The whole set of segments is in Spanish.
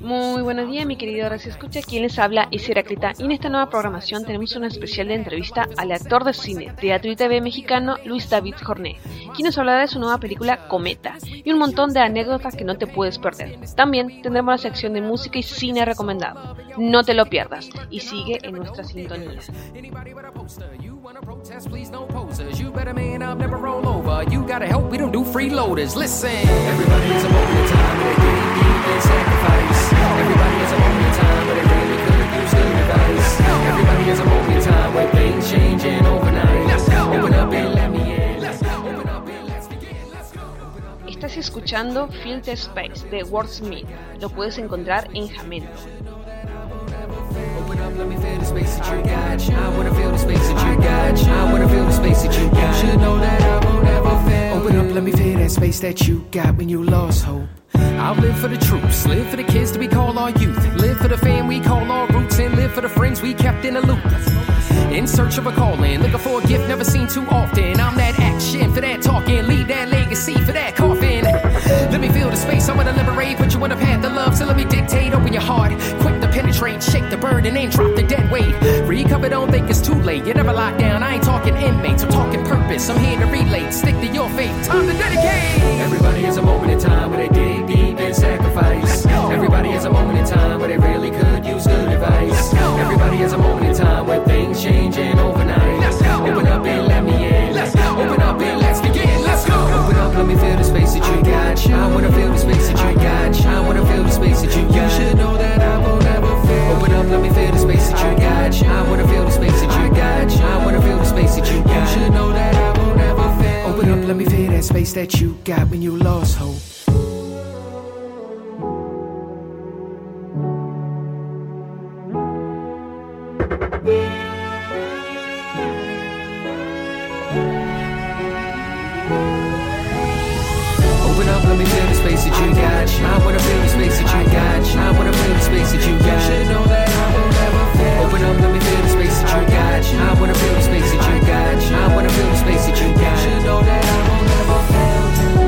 Muy buenos días, mi querido Radio Escucha. Quien les habla es Heráclita, y en esta nueva programación tenemos una especial de entrevista al actor de cine, teatro y TV mexicano Luis David Jornet, quien nos hablará de su nueva película Cometa y un montón de anécdotas que no te puedes perder. También tendremos la sección de música y cine recomendado. No te lo pierdas y sigue en nuestra sintonía. Sacrifice. Everybody has a moment in time where they really could use good advice. Everybody has a moment in time where things changing overnight. Open up and let me in. Open up and let's begin. Let's go. Estás escuchando Feel the Space de Wordsmith. Lo puedes encontrar en Jamendo. Open up, let me feel the space that you got. I wanna feel the space that you got. I wanna feel the space that you got. You should know that I won't ever fail. Open up, let me feel that space that you got when you lost hope. I'll live for the troops, live for the kids that we call our youth, live for the fam we call our roots, and live for the friends we kept in the loop. In search of a calling, looking for a gift never seen too often. I'm that action for that talking, leave that legacy for that coffin. Let me feel the space, I wanna liberate, but you wanna have the love, so let me dictate. Open your heart, quick to penetrate, shake the burden and drop the dead weight. Recover, don't think it's too late, you're never locked down. I ain't talking inmates, I'm talking purpose. I'm here to relate, stick to your faith, time to dedicate. Everybody has a moment in time where they dig deep and sacrifice. Everybody has a moment in time where they really could use good advice. Everybody has a moment in time where things changing overnight. Open up and let me in. Open up and let's begin. Let's go. Open up, let me feel the space that you got. I wanna feel the space that you got. I wanna feel the space that you got. You should know that I won't ever fail. Open up, let me feel the space that you got. I wanna feel the space that you got. I wanna feel the space that you got. You should know that I won't ever fail. Open up, let me feel that space that you got when you lost hope. Let me feel the space that you got. I wanna feel the space that you got. I wanna feel the space that you got. You should know that I won't ever fail. Open up, let me feel the space that you got. I wanna feel the space that you got. I wanna feel the space that you got. You should know that I won't ever fail.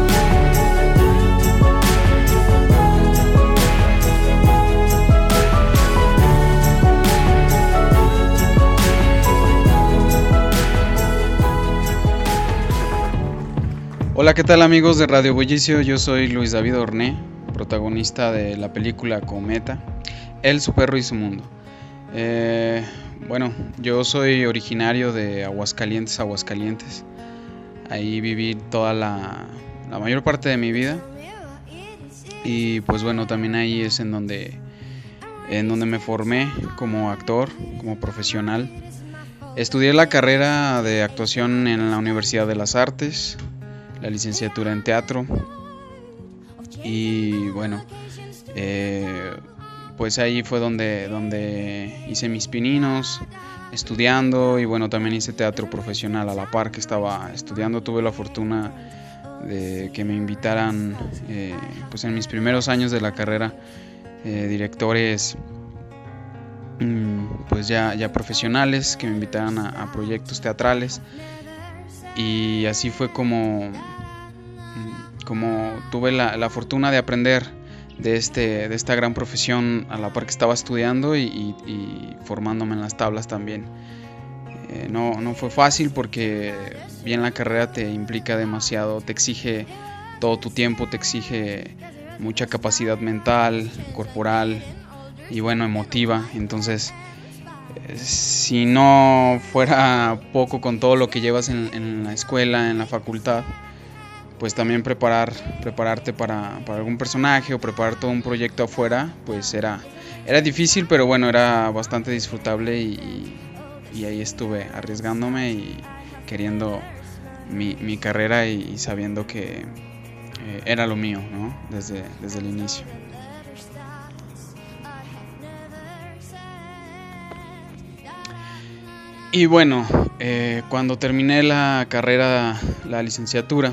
Hola, ¿qué tal amigos de Radio Bullicio? Yo soy Luis David Jornet, protagonista de la película Cometa, Él, su perro y su mundo. Bueno, yo soy originario de Aguascalientes. Ahí viví toda la mayor parte de mi vida. Y pues bueno, también ahí es en donde me formé como actor, como profesional. Estudié la carrera de actuación en la Universidad de las Artes, la licenciatura en teatro, y bueno, pues ahí fue donde hice mis pininos estudiando, y bueno, también hice teatro profesional a la par que estaba estudiando. Tuve la fortuna de que me invitaran pues en mis primeros años de la carrera directores pues ya profesionales que me invitaran a proyectos teatrales. Y así fue como tuve la fortuna de aprender de esta gran profesión a la par que estaba estudiando y formándome en las tablas también. No fue fácil porque bien la carrera te implica demasiado, te exige todo tu tiempo, te exige mucha capacidad mental, corporal y bueno, emotiva. Entonces, si no fuera poco con todo lo que llevas en la escuela, en la facultad, pues también prepararte para algún personaje o preparar todo un proyecto afuera, pues era difícil, pero bueno, era bastante disfrutable y ahí estuve arriesgándome y queriendo mi carrera y sabiendo que era lo mío, ¿no? Desde el inicio. Y bueno, cuando terminé la carrera, la licenciatura,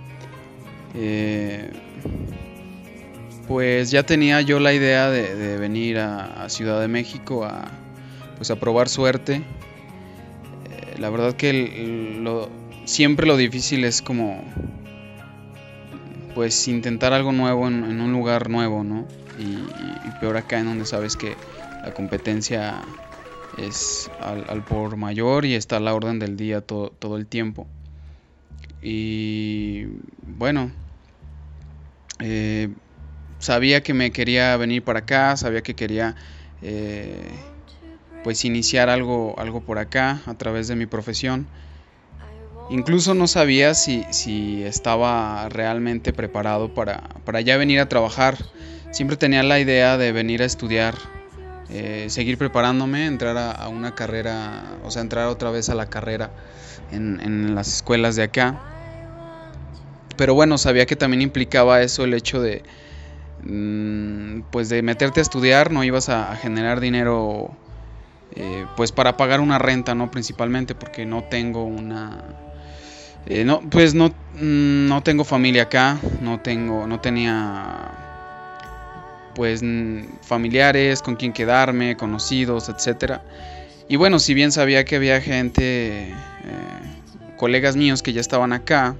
pues ya tenía yo la idea de venir a Ciudad de México a probar suerte. La verdad que siempre lo difícil es como pues intentar algo nuevo en un lugar nuevo, ¿no? Y peor acá, en donde sabes que la competencia es al por mayor y está a la orden del día todo el tiempo. Y bueno, sabía que me quería venir para acá, sabía que quería pues iniciar algo por acá a través de mi profesión. Incluso no sabía si estaba realmente preparado para ya venir a trabajar. Siempre tenía la idea de venir a estudiar, seguir preparándome, entrar a una carrera, o sea, entrar otra vez a la carrera en las escuelas de acá. Pero bueno, sabía que también implicaba eso, el hecho de pues de meterte a estudiar. No ibas a generar dinero pues para pagar una renta, ¿no? Principalmente porque no tengo no tengo familia acá, no tenía pues familiares con quien quedarme, conocidos, etcétera. Y bueno, si bien sabía que había gente, colegas míos que ya estaban acá,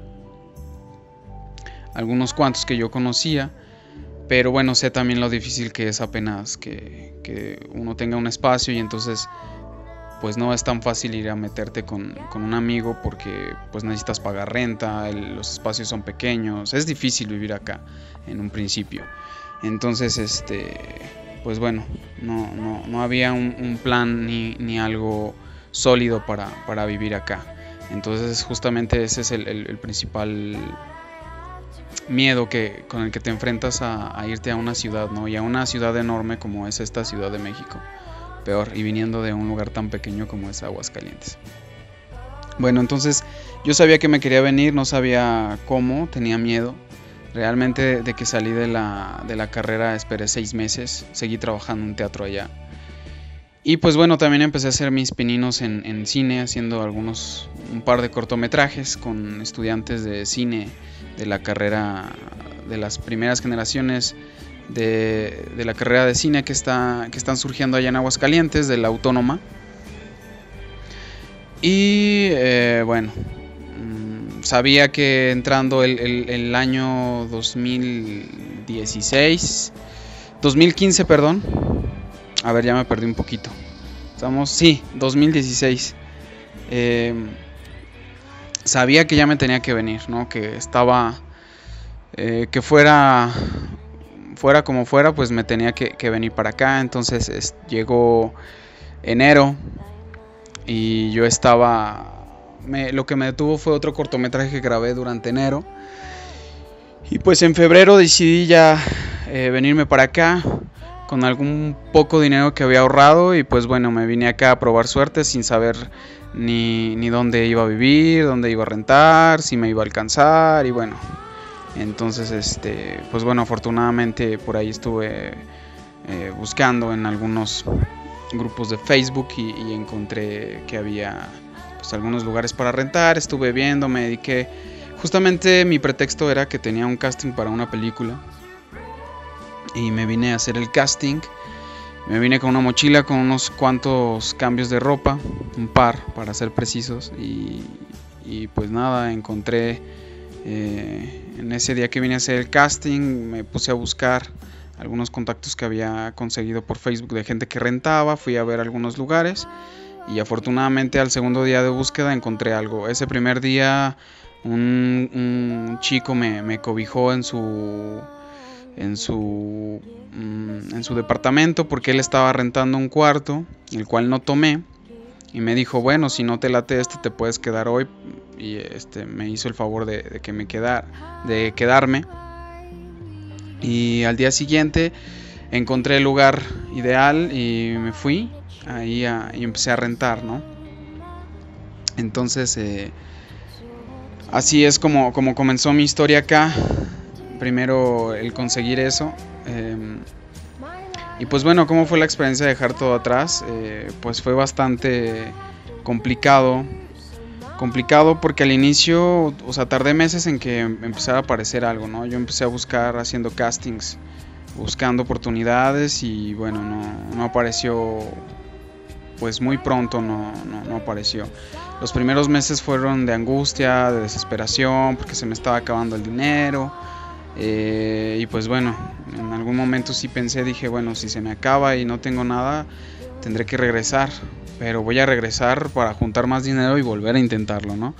algunos cuantos que yo conocía, pero bueno, sé también lo difícil que es apenas que uno tenga un espacio, y entonces pues no es tan fácil ir a meterte con un amigo, porque pues necesitas pagar renta, los espacios son pequeños, es difícil vivir acá en un principio. Entonces pues bueno, no había un plan ni algo sólido para vivir acá. Entonces justamente ese es el principal miedo con el que te enfrentas a irte a una ciudad, ¿no? Y a una ciudad enorme como es esta Ciudad de México, peor, y viniendo de un lugar tan pequeño como es Aguascalientes. Bueno, entonces yo sabía que me quería venir, no sabía cómo, tenía miedo. Realmente de que salí de la carrera esperé 6 meses, seguí trabajando en teatro allá. Y pues bueno, también empecé a hacer mis pininos en cine, haciendo un par de cortometrajes con estudiantes de cine de la carrera, de las primeras generaciones de la carrera de cine que están surgiendo allá en Aguascalientes, de la Autónoma. Y bueno, sabía que entrando el año 2015, perdón. A ver, ya me perdí un poquito. 2016. Sabía que ya me tenía que venir, ¿no? Que estaba, que fuera como fuera, pues me tenía que venir para acá. Entonces llegó enero y yo estaba, lo que me detuvo fue otro cortometraje que grabé durante enero. Y pues en febrero decidí ya venirme para acá con algún poco dinero que había ahorrado, y pues bueno, me vine acá a probar suerte sin saber ni dónde iba a vivir, dónde iba a rentar, si me iba a alcanzar. Y bueno, entonces pues bueno, afortunadamente por ahí estuve buscando en algunos grupos de Facebook y encontré que había pues algunos lugares para rentar. Estuve viendo, me dediqué, justamente mi pretexto era que tenía un casting para una película, y me vine a hacer el casting. Me vine con una mochila con unos cuantos cambios de ropa, un par para ser precisos, y pues nada, encontré en ese día que vine a hacer el casting, me puse a buscar algunos contactos que había conseguido por Facebook de gente que rentaba, fui a ver algunos lugares, y afortunadamente al segundo día de búsqueda encontré algo. Ese primer día un chico me cobijó en su departamento, porque él estaba rentando un cuarto, el cual no tomé, y me dijo, bueno, si no te late te puedes quedar hoy. Y me hizo el favor de quedarme. Y al día siguiente encontré el lugar ideal y me fui ahí y empecé a rentar, ¿no? Entonces así es como comenzó mi historia acá. Primero el conseguir eso, y pues bueno, ¿cómo fue la experiencia de dejar todo atrás? Pues fue bastante complicado porque al inicio, o sea, tardé meses en que empezara a aparecer algo, ¿no? Yo empecé a buscar haciendo castings, buscando oportunidades, y bueno, no apareció, pues muy pronto no apareció. Los primeros meses fueron de angustia, de desesperación, porque se me estaba acabando el dinero. Y pues bueno, en algún momento sí pensé, dije, bueno, si se me acaba y no tengo nada, tendré que regresar, pero voy a regresar para juntar más dinero y volver a intentarlo, ¿no?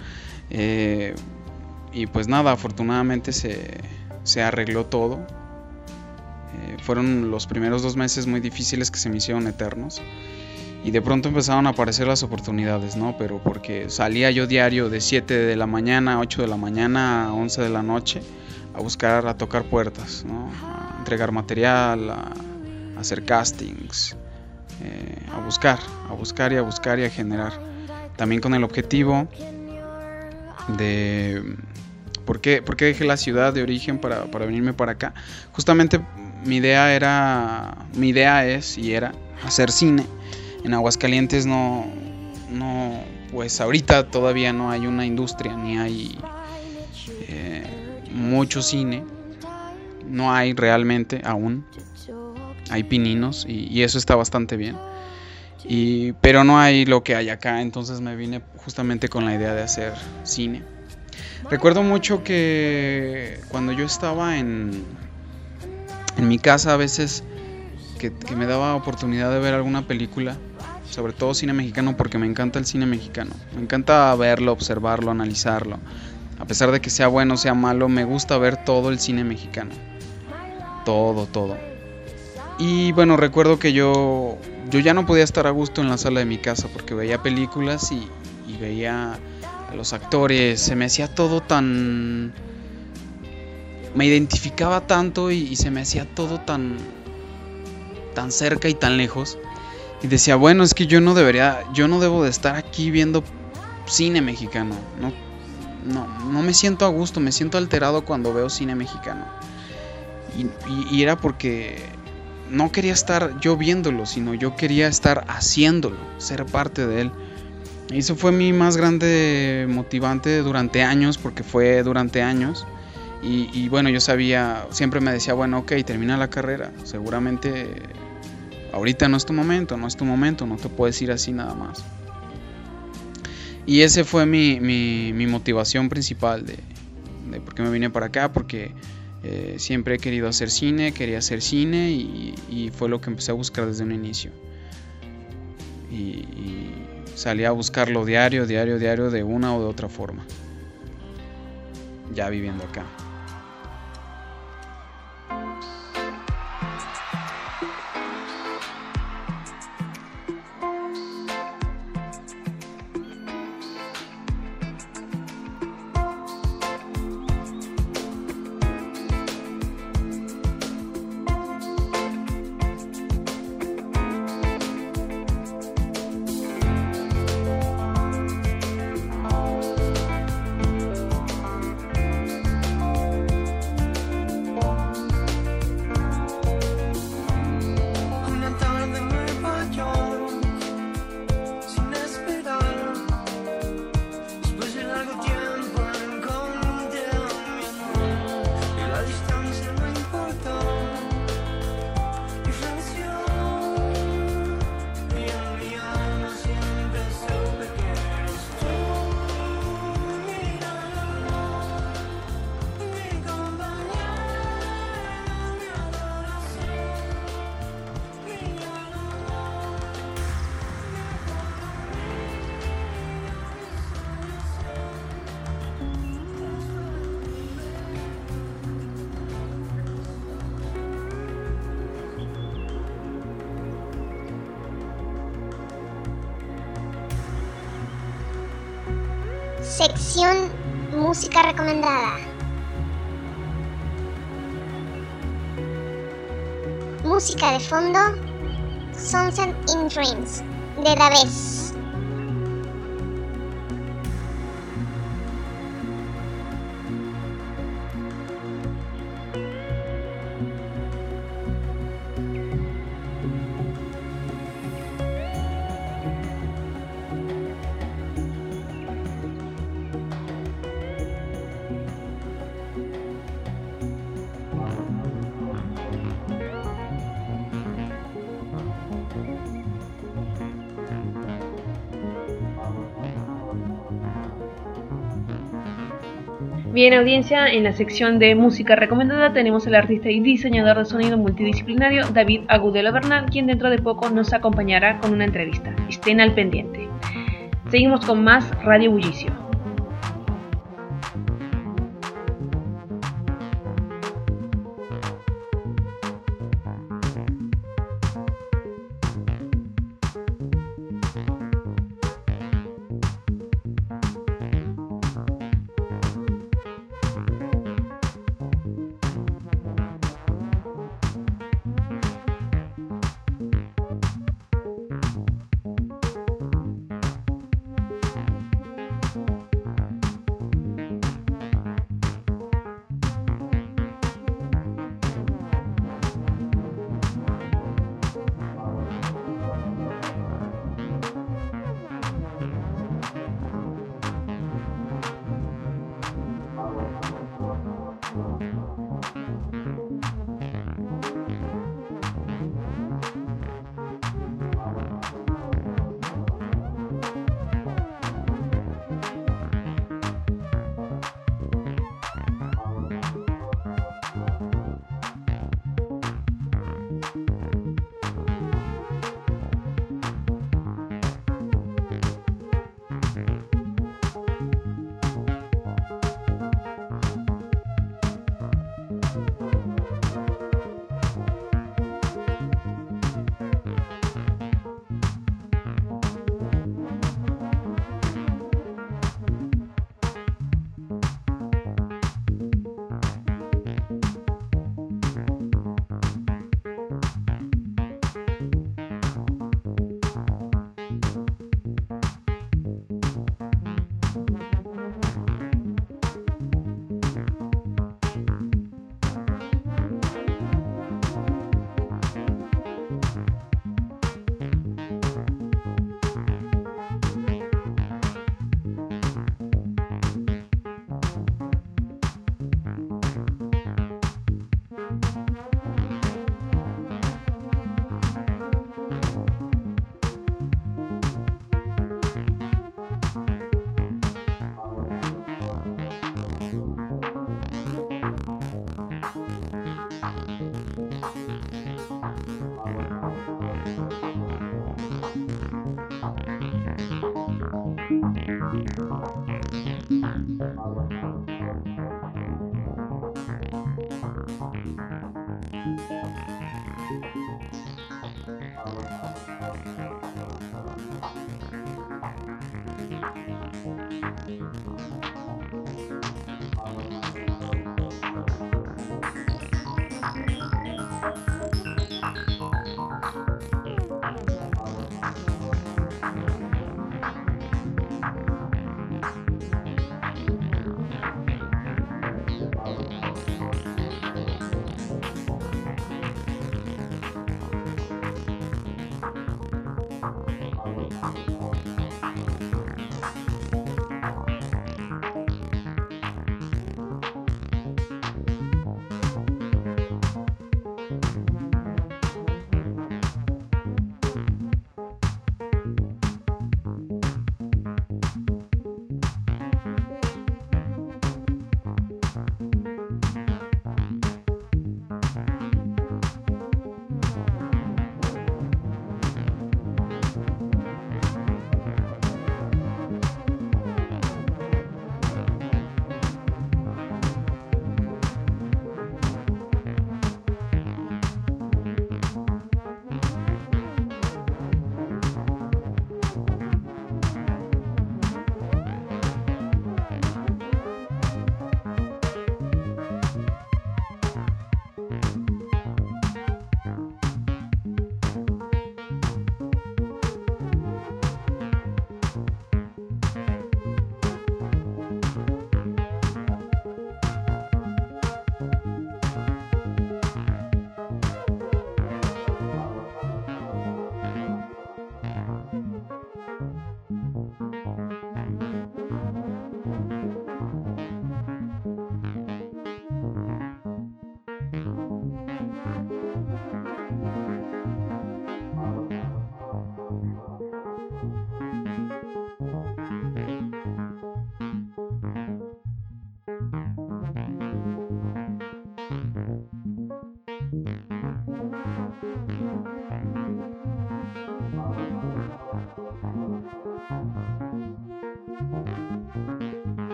Y pues nada, afortunadamente se arregló todo. Fueron los primeros 2 meses muy difíciles que se me hicieron eternos. Y de pronto empezaron a aparecer las oportunidades, ¿no? Pero porque salía yo diario de 7 de la mañana a 8 de la mañana a 11 de la noche a tocar puertas, ¿no? A entregar material, a hacer castings, a buscar y a generar. También con el objetivo de... ¿Por qué dejé la ciudad de origen para venirme para acá? Justamente mi idea es y era hacer cine. En Aguascalientes no, pues ahorita todavía no hay una industria, ni hay mucho cine. No hay realmente aún. Hay pininos y eso está bastante bien. Pero no hay lo que hay acá, entonces me vine justamente con la idea de hacer cine. Recuerdo mucho que cuando yo estaba en mi casa, a veces que me daba oportunidad de ver alguna película, sobre todo cine mexicano, porque me encanta el cine mexicano. Me encanta verlo, observarlo, analizarlo. A pesar de que sea bueno o sea malo, me gusta ver todo el cine mexicano. Todo. Y bueno, recuerdo que yo ya no podía estar a gusto en la sala de mi casa porque veía películas y veía a los actores. Se me hacía todo tan... Me identificaba tanto y se me hacía todo tan cerca y tan lejos. Y decía, bueno, es que yo no debo de estar aquí viendo cine mexicano. No me siento a gusto, me siento alterado cuando veo cine mexicano. Y era porque no quería estar yo viéndolo, sino yo quería estar haciéndolo, ser parte de él. Y eso fue mi más grande motivante durante años, porque fue durante años. Y bueno, yo sabía, siempre me decía, bueno, ok, termina la carrera, seguramente ahorita no es tu momento, no te puedes ir así nada más. Y ese fue mi motivación principal de por qué me vine para acá, porque siempre he querido hacer cine, quería hacer cine y fue lo que empecé a buscar desde un inicio. Y salí a buscarlo diario, de una o de otra forma, ya viviendo acá. Sección Música Recomendada. Música de fondo, Sunset in Dreams, de Davés. Bien, audiencia, en la sección de música recomendada tenemos al artista y diseñador de sonido multidisciplinario David Agudelo Bernal, quien dentro de poco nos acompañará con una entrevista. Estén al pendiente. Seguimos con más Radio Bullicio.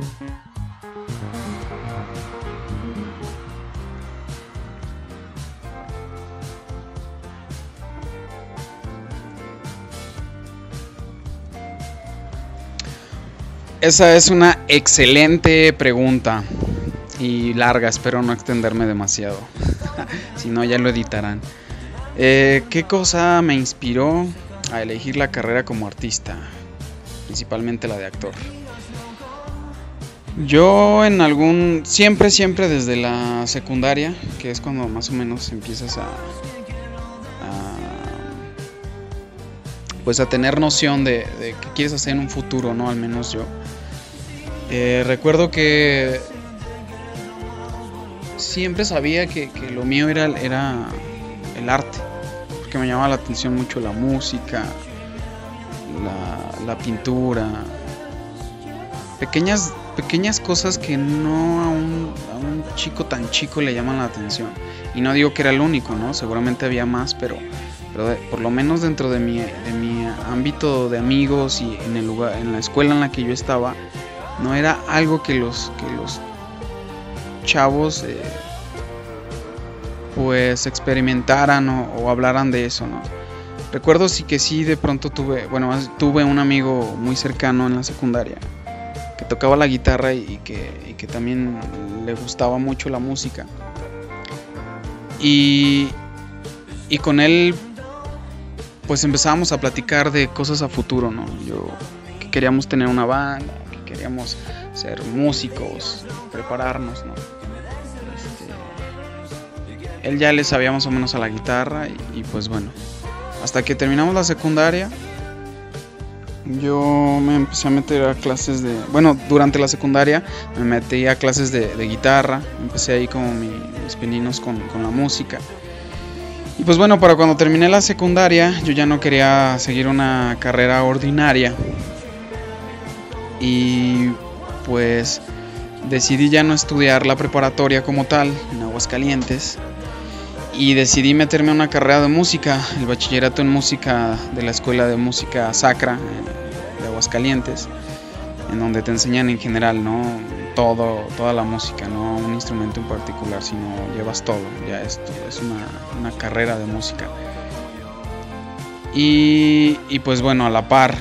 Esa es una excelente pregunta y larga, espero no extenderme demasiado, si no ya lo editarán. ¿Qué cosa me inspiró a elegir la carrera como artista? Principalmente la de actor. Yo siempre desde la secundaria, que es cuando más o menos empiezas pues a tener noción de qué quieres hacer en un futuro, ¿no? Al menos yo. Recuerdo que siempre sabía que lo mío era el arte, porque me llamaba la atención mucho la música, la pintura, pequeñas cosas que no a un chico tan chico le llaman la atención. Y no digo que era el único, ¿no? Seguramente había más, pero por lo menos dentro de mi ámbito de amigos y en la escuela en la que yo estaba, no era algo que los chavos pues experimentaran o hablaran de eso, ¿no? Recuerdo que sí, de pronto tuve un amigo muy cercano en la secundaria que tocaba la guitarra y que también le gustaba mucho la música. Y con él pues empezábamos a platicar de cosas a futuro, ¿no? Que queríamos tener una banda, que queríamos ser músicos, prepararnos, ¿no? Él ya le sabía más o menos a la guitarra y pues bueno, hasta que terminamos la secundaria, yo me empecé a meter a clases durante la secundaria me metí a clases de guitarra, empecé ahí como mis pininos con la música. Y pues bueno, para cuando terminé la secundaria, yo ya no quería seguir una carrera ordinaria. Y pues decidí ya no estudiar la preparatoria como tal, en Aguascalientes. Y decidí meterme a una carrera de música, el bachillerato en música de la Escuela de Música Sacra de Aguascalientes, en donde te enseñan en general, ¿no? Toda la música, no un instrumento en particular, sino llevas todo, ya es una carrera de música. Y pues bueno, a la par,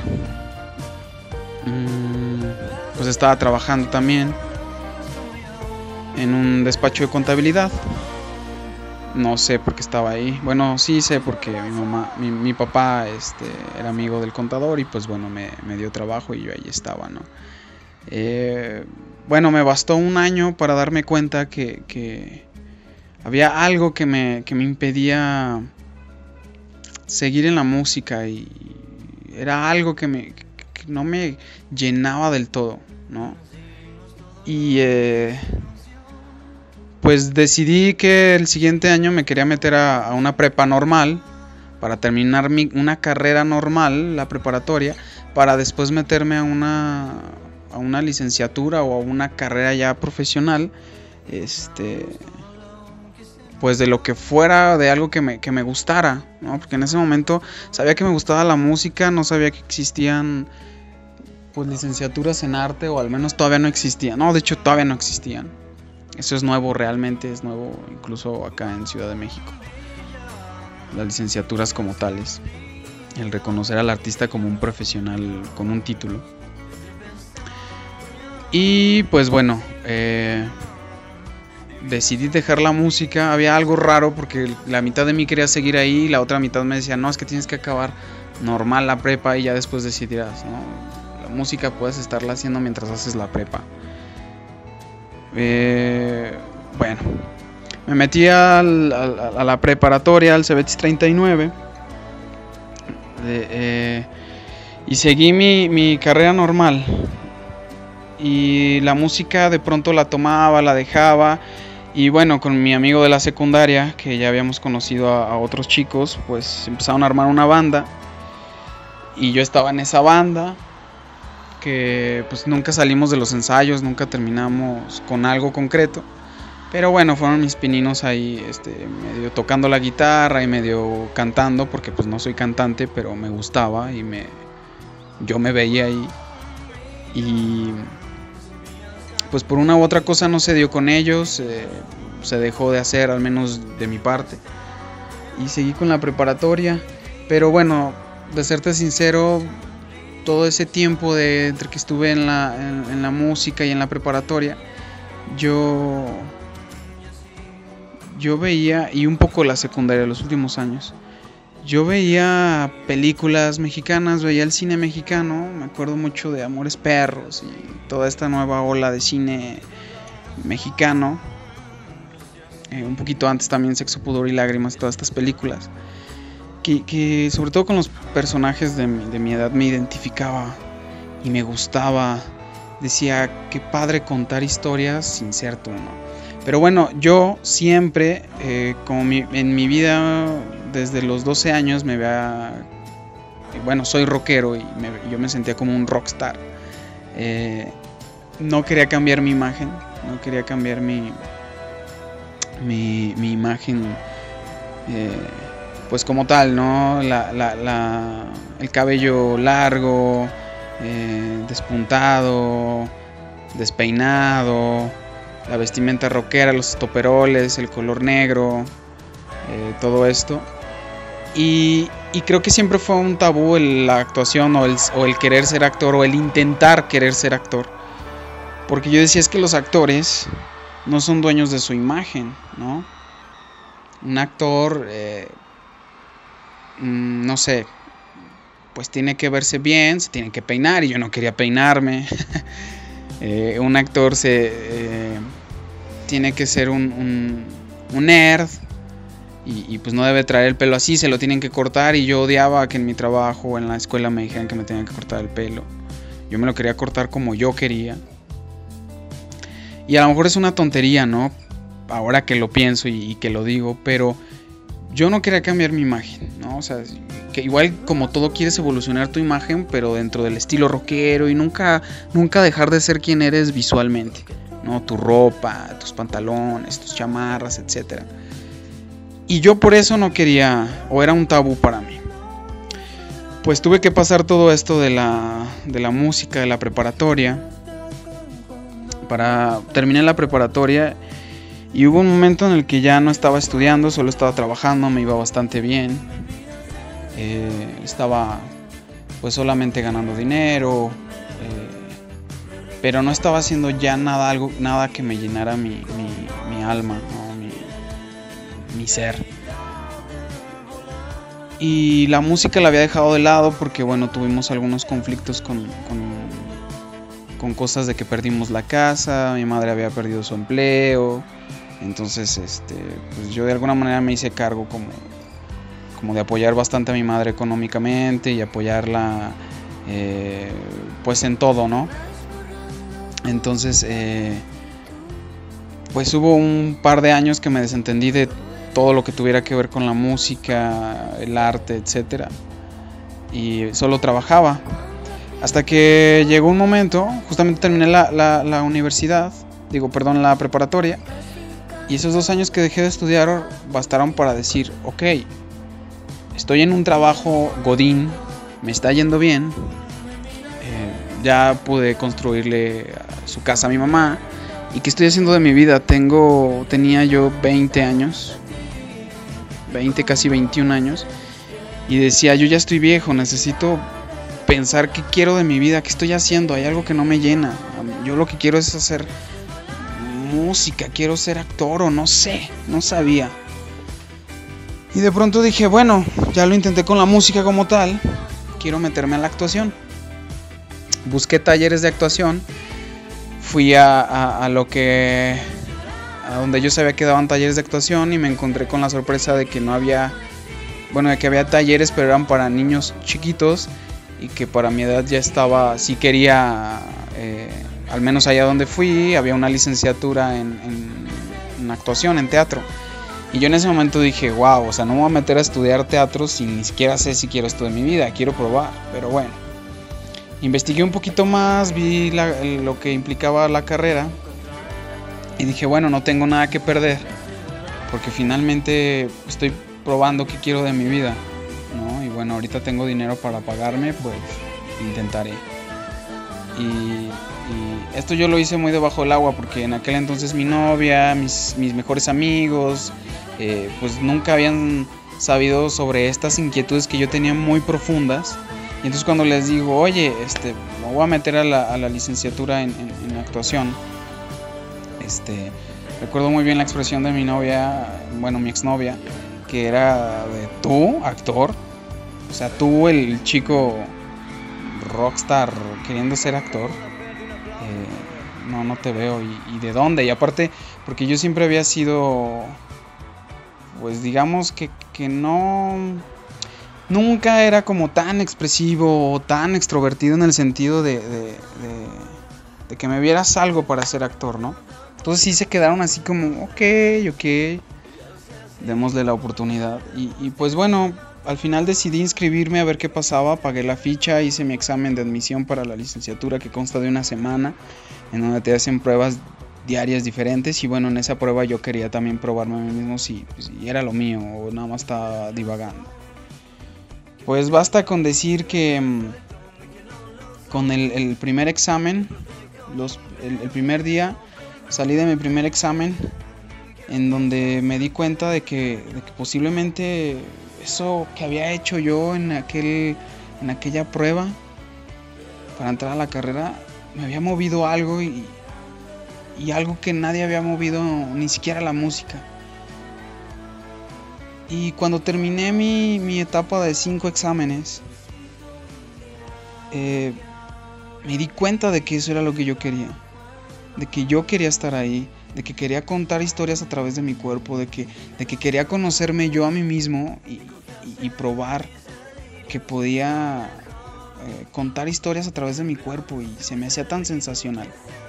pues estaba trabajando también en un despacho de contabilidad. No sé por qué estaba ahí. Bueno, sí sé porque mi papá era amigo del contador y pues bueno, me dio trabajo y yo ahí estaba, ¿no? Bueno, me bastó un año para darme cuenta que había algo que me impedía seguir en la música y era algo que no me llenaba del todo, ¿no? Y pues decidí que el siguiente año me quería meter a una prepa normal para terminar una carrera normal, la preparatoria, para después meterme a una licenciatura o a una carrera ya profesional, pues de lo que fuera, de algo que me gustara, ¿no? Porque en ese momento sabía que me gustaba la música, no sabía que existían pues licenciaturas en arte, o al menos todavía no existían. No, de hecho todavía no existían. Eso es nuevo, realmente es nuevo, incluso acá en Ciudad de México. Las licenciaturas como tales, el reconocer al artista como un profesional con un título. Y pues bueno, decidí dejar la música. Había algo raro porque la mitad de mí quería seguir ahí y la otra mitad me decía, no, es que tienes que acabar normal la prepa y ya después decidirás, ¿no? La música puedes estarla haciendo mientras haces la prepa. Bueno, me metí a la preparatoria, al Cebetis 39, y seguí mi carrera normal. Y la música de pronto la tomaba, la dejaba. Y bueno, con mi amigo de la secundaria, que ya habíamos conocido a otros chicos, pues empezaron a armar una banda. Y yo estaba en esa banda, que pues nunca salimos de los ensayos, nunca terminamos con algo concreto. Pero bueno, fueron mis pininos ahí, medio tocando la guitarra y medio cantando, porque pues no soy cantante, pero me gustaba y yo me veía ahí. pues por una u otra cosa no se dio con ellos, se dejó de hacer, al menos de mi parte, y seguí con la preparatoria. Pero bueno, de serte sincero, todo ese tiempo entre que estuve en la música y en la preparatoria, yo veía, y un poco la secundaria, los últimos años, yo veía películas mexicanas, veía el cine mexicano. Me acuerdo mucho de Amores Perros y toda esta nueva ola de cine mexicano. Un poquito antes también Sexo, Pudor y Lágrimas, todas estas películas. Que sobre todo con los personajes de mi edad me identificaba y me gustaba. Decía, qué padre contar historias sin ser tú, ¿no? Pero bueno, yo siempre, en mi vida, desde los 12 años soy rockero y yo me sentía como un rockstar. No quería cambiar mi imagen, no quería cambiar mi imagen, pues como tal, ¿no? El cabello largo, despuntado, despeinado, la vestimenta rockera, los estoperoles, el color negro, todo esto. Y creo que siempre fue un tabú la actuación o el querer ser actor, o el intentar querer ser actor. Porque yo decía, es que los actores no son dueños de su imagen, ¿no? Un actor, no sé, pues tiene que verse bien, se tiene que peinar, y yo no quería peinarme. Un actor tiene que ser un nerd, y pues no debe traer el pelo así, se lo tienen que cortar. Y yo odiaba que en mi trabajo o en la escuela me dijeran que me tenían que cortar el pelo. Yo me lo quería cortar como yo quería. Y a lo mejor es una tontería, ¿no? Ahora que lo pienso y que lo digo, pero yo no quería cambiar mi imagen, ¿no? O sea, que igual como todo quieres evolucionar tu imagen, pero dentro del estilo rockero, y nunca dejar de ser quien eres visualmente, ¿no? Tu ropa, tus pantalones, tus chamarras, etcétera. Y yo por eso no quería, o era un tabú para mí. Pues tuve que pasar todo esto de la música, de la preparatoria. Terminé la preparatoria y hubo un momento en el que ya no estaba estudiando, solo estaba trabajando, me iba bastante bien. Estaba pues solamente ganando dinero, pero no estaba haciendo ya nada que me llenara mi alma, ¿no? Mi ser. Y la música la había dejado de lado porque bueno, tuvimos algunos conflictos con cosas de que perdimos la casa, mi madre había perdido su empleo. Entonces pues yo de alguna manera me hice cargo como de apoyar bastante a mi madre económicamente y apoyarla pues en todo, ¿no? Entonces pues hubo un par de años que me desentendí de todo lo que tuviera que ver con la música, el arte, etcétera, y solo trabajaba. Hasta que llegó un momento, justamente terminé la universidad, la preparatoria, y esos 2 años que dejé de estudiar bastaron para decir, ok, estoy en un trabajo godín, me está yendo bien, ya pude construirle su casa a mi mamá, y ¿qué estoy haciendo de mi vida? Tenía yo 20 años, casi 21 años, y decía, yo ya estoy viejo, necesito pensar qué quiero de mi vida, qué estoy haciendo, hay algo que no me llena. Yo lo que quiero es hacer música, quiero ser actor, o no sé, no sabía. Y de pronto dije, bueno, ya lo intenté con la música como tal, quiero meterme a la actuación. Busqué talleres de actuación, fui a donde yo sabía que daban talleres de actuación, y me encontré con la sorpresa de que de que había talleres, pero eran para niños chiquitos, y que para mi edad ya estaba, si quería, al menos allá donde fui, había una licenciatura en actuación, en teatro. Y yo en ese momento dije, wow, o sea, no me voy a meter a estudiar teatro si ni siquiera sé si quiero esto en mi vida, quiero probar. Pero bueno, investigué un poquito más, vi lo que implicaba la carrera, y dije, bueno, no tengo nada que perder, porque finalmente estoy probando qué quiero de mi vida, ¿no? Y bueno, ahorita tengo dinero para pagarme, pues intentaré. Y esto yo lo hice muy debajo del agua porque en aquel entonces mi novia, mis mejores amigos, pues nunca habían sabido sobre estas inquietudes que yo tenía muy profundas. Y entonces cuando les digo, oye, me voy a meter a la licenciatura en actuación, recuerdo muy bien la expresión de mi novia, bueno, mi exnovia, que era de tú, actor, o sea, tú, el chico rockstar queriendo ser actor, no te veo. ¿Y de dónde? Y aparte, porque yo siempre había sido, pues digamos que nunca era como tan expresivo o tan extrovertido en el sentido de que me vieras algo para ser actor, ¿no? Entonces sí se quedaron así como, ok, démosle la oportunidad. Y pues bueno, al final decidí inscribirme a ver qué pasaba, pagué la ficha, hice mi examen de admisión para la licenciatura que consta de una semana, en donde te hacen pruebas diarias diferentes. Y bueno, en esa prueba yo quería también probarme a mí mismo si era lo mío o nada más estaba divagando. Pues basta con decir que con el primer examen, el primer día salí de mi primer examen, en donde me di cuenta de que posiblemente eso que había hecho yo en aquella prueba para entrar a la carrera me había movido algo y algo que nadie había movido, ni siquiera la música. Y cuando terminé mi etapa de 5 exámenes, me di cuenta de que eso era lo que yo quería, de que yo quería estar ahí, de que quería contar historias a través de mi cuerpo, de que quería conocerme yo a mí mismo y probar que podía contar historias a través de mi cuerpo, y se me hacía tan sensacional.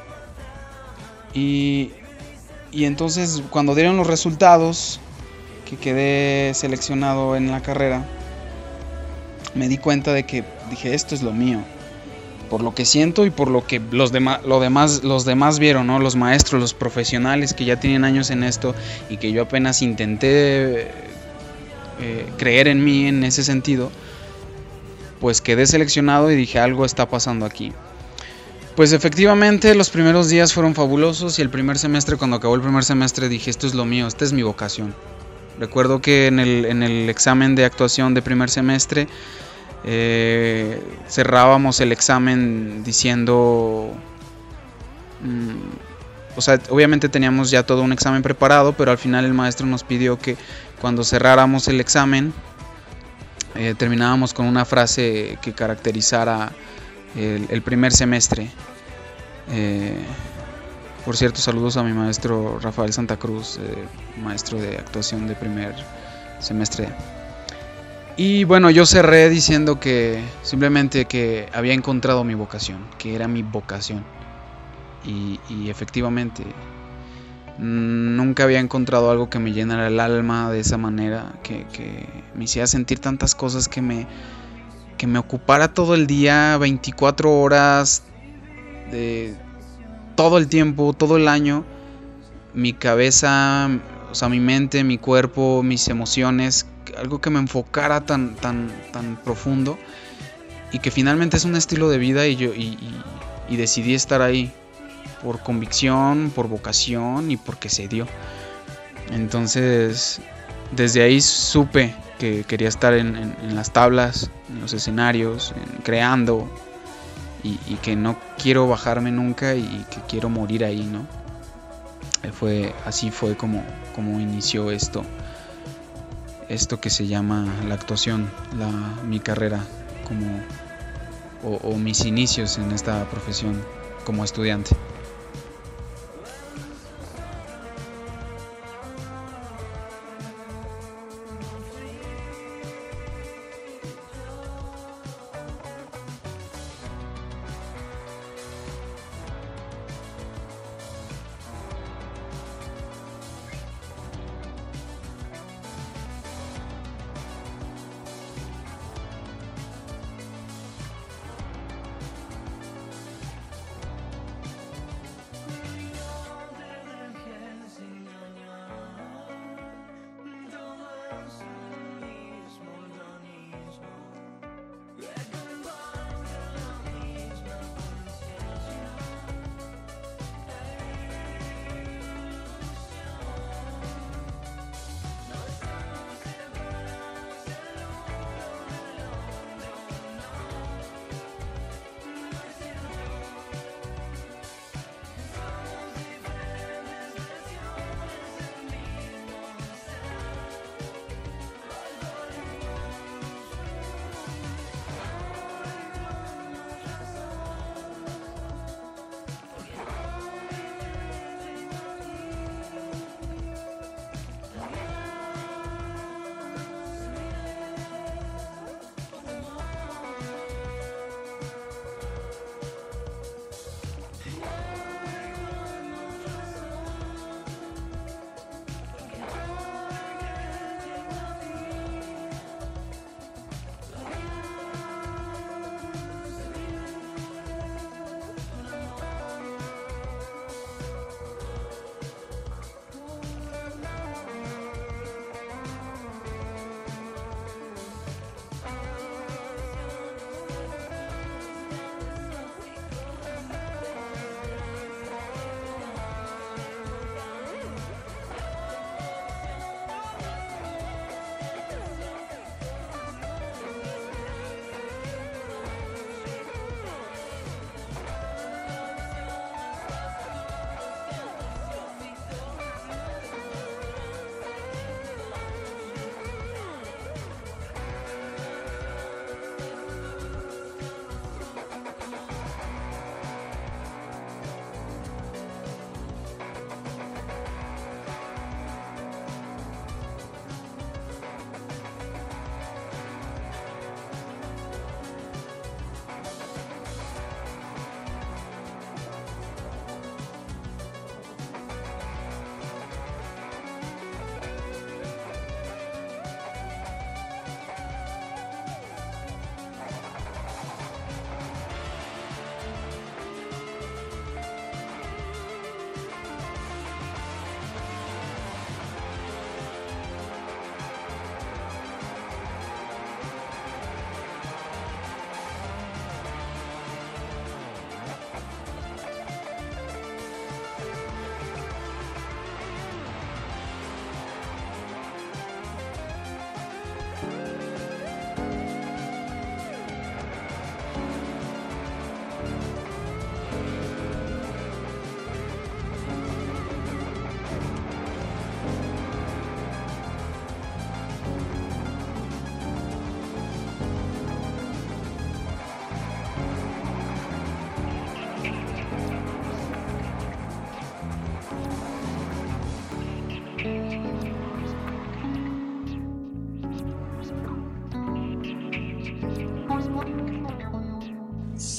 Y entonces cuando dieron los resultados, que quedé seleccionado en la carrera, me di cuenta de que dije, esto es lo mío, por lo que siento y por lo que los demás vieron, ¿no? Los maestros, los profesionales que ya tienen años en esto y que yo apenas intenté creer en mí en ese sentido, pues quedé seleccionado y dije, algo está pasando aquí. Pues efectivamente los primeros días fueron fabulosos, y el primer semestre, cuando acabó el primer semestre, dije, esto es lo mío, esta es mi vocación. Recuerdo que en el examen de actuación de primer semestre cerrábamos el examen diciendo, o sea, obviamente teníamos ya todo un examen preparado, pero al final el maestro nos pidió que cuando cerráramos el examen terminábamos con una frase que caracterizara el primer semestre. Por cierto, saludos a mi maestro Rafael Santa Cruz, maestro de actuación de primer semestre. Y bueno, yo cerré diciendo que simplemente que había encontrado mi vocación, que era mi vocación. Y efectivamente, nunca había encontrado algo que me llenara el alma de esa manera, que me hiciera sentir tantas cosas, que me ocupara todo el día, 24 horas, de todo el tiempo, todo el año, mi cabeza, o sea, mi mente, mi cuerpo, mis emociones, algo que me enfocara tan profundo, y que finalmente es un estilo de vida, y decidí estar ahí por convicción, por vocación y porque se dio. Entonces, desde ahí supe que quería estar en las tablas, en los escenarios, creando, y que no quiero bajarme nunca, y que quiero morir ahí, ¿no? Así fue como inició esto que se llama la actuación, mi carrera o mis inicios en esta profesión como estudiante.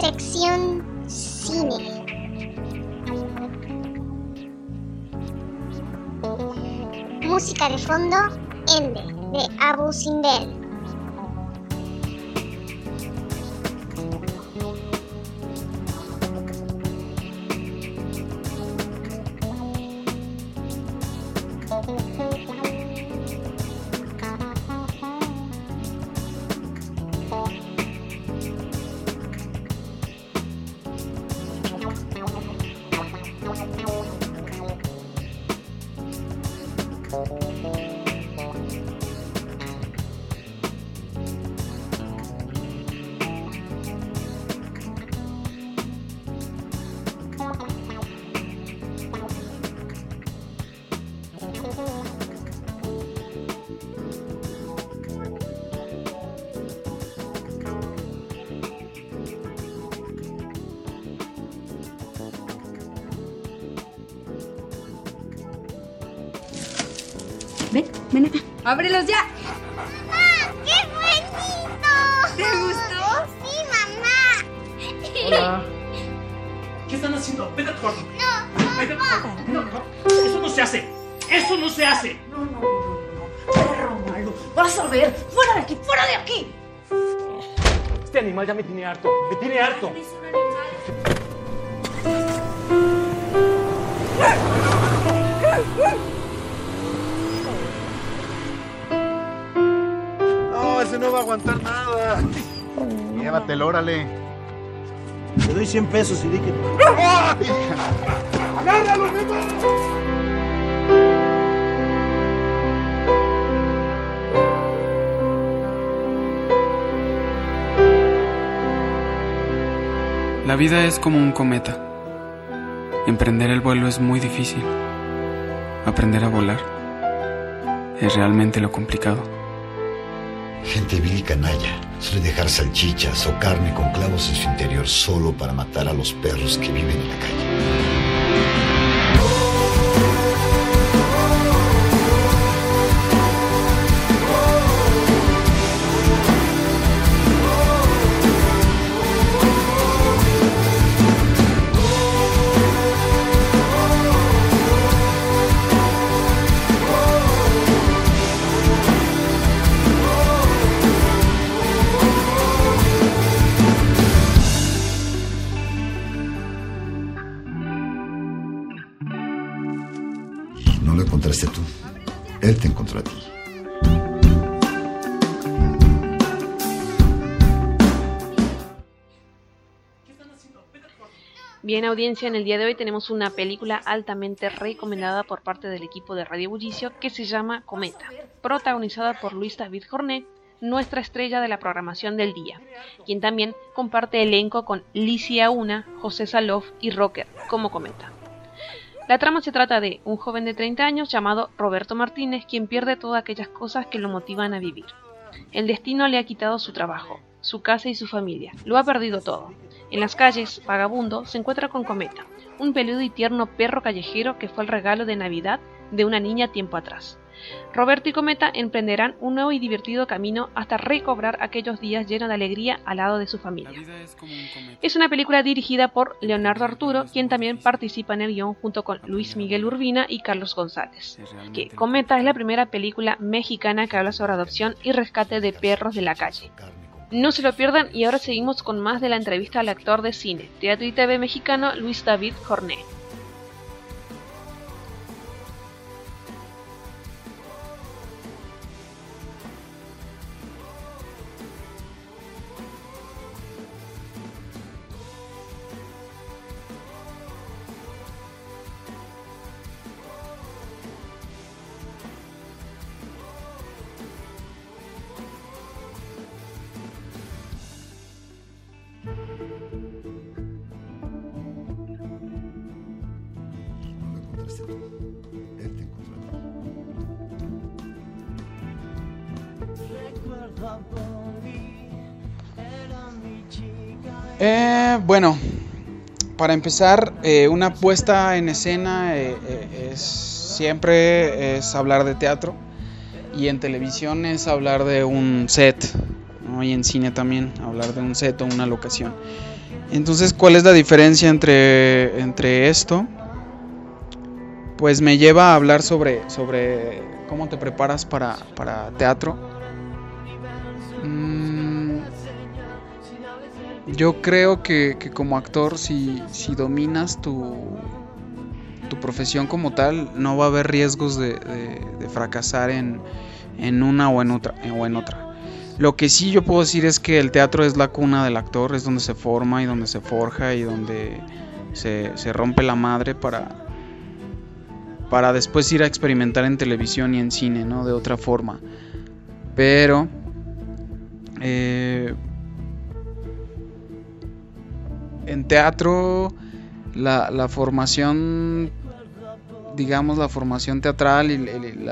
Sección Cine. Música de fondo, Ende, de Abu Simbel. Ven acá. ¡Ábrelos ya! ¡Mamá! ¡Qué bonito! ¿Te gustó? Sí, mamá. Hola. ¿Qué están haciendo? Vete a tu cuarto. No. Eso no se hace. Eso no se hace. No. Perro malo. Vas a ver. ¡Fuera de aquí! ¡Fuera de aquí! Este animal ya me tiene harto. Me tiene harto. Es un animal. No, ese no va a aguantar nada. Llévatelo, órale. Te doy 100 pesos y di que... ¡Agárralo, Memo! La vida es como un cometa. Emprender el vuelo es muy difícil. Aprender a volar es realmente lo complicado. Gente vil y canalla suele dejar salchichas o carne con clavos en su interior solo para matar a los perros que viven en la calle. No lo encontraste tú. Él te encontró a ti. Bien, audiencia, en el día de hoy tenemos una película altamente recomendada por parte del equipo de Radio Bullicio que se llama Cometa, protagonizada por Luis David Jorné, nuestra estrella de la programación del día, quien también comparte elenco con Licia Una, José Salof y Rocker como Cometa. La trama se trata de un joven de 30 años llamado Roberto Martínez, quien pierde todas aquellas cosas que lo motivan a vivir. El destino le ha quitado su trabajo, su casa y su familia. Lo ha perdido todo. En las calles, vagabundo, se encuentra con Cometa, un peludo y tierno perro callejero que fue el regalo de Navidad de una niña tiempo atrás. Roberto y Cometa emprenderán un nuevo y divertido camino hasta recobrar aquellos días llenos de alegría al lado de su familia. Es una película dirigida por Leonardo Arturo, quien también participa en el guión junto con Luis Miguel Urbina y Carlos González. Que Cometa es la primera película mexicana que habla sobre adopción y rescate de perros de la calle. No se lo pierdan, y ahora seguimos con más de la entrevista al actor de cine, teatro y TV mexicano Luis David Jorné. Bueno, para empezar, una puesta en escena siempre es hablar de teatro, y en televisión es hablar de un set, ¿no? Y en cine también hablar de un set o una locación. Entonces, ¿cuál es la diferencia entre esto? Pues me lleva a hablar sobre cómo te preparas para teatro. Yo creo que como actor, si dominas tu profesión como tal, no va a haber riesgos de fracasar en una o en otra. Lo que sí yo puedo decir es que el teatro es la cuna del actor, es donde se forma y donde se forja y donde se rompe la madre para después ir a experimentar en televisión y en cine, ¿no? De otra forma. Pero en teatro la formación, digamos, la formación teatral y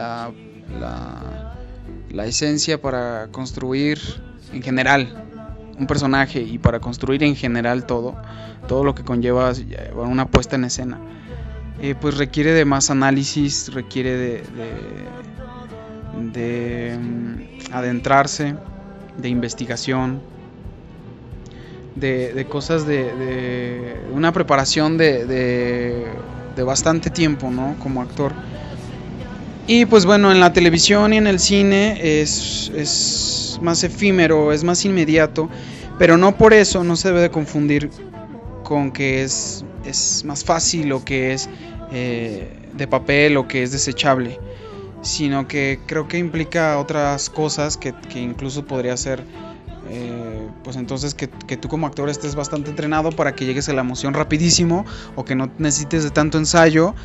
la esencia para construir en general un personaje y para construir en general todo lo que conlleva una puesta en escena, pues requiere de más análisis, requiere de adentrarse, de investigación, de cosas, de una preparación de bastante tiempo, ¿no? Como actor. Y pues bueno, en la televisión y en el cine es más efímero, es más inmediato, pero no por eso no se debe de confundir con que es más fácil o que es de papel o que es desechable, sino que creo que implica otras cosas que incluso podría ser pues entonces que tú como actor estés bastante entrenado para que llegues a la emoción rapidísimo, o que no necesites de tanto ensayo,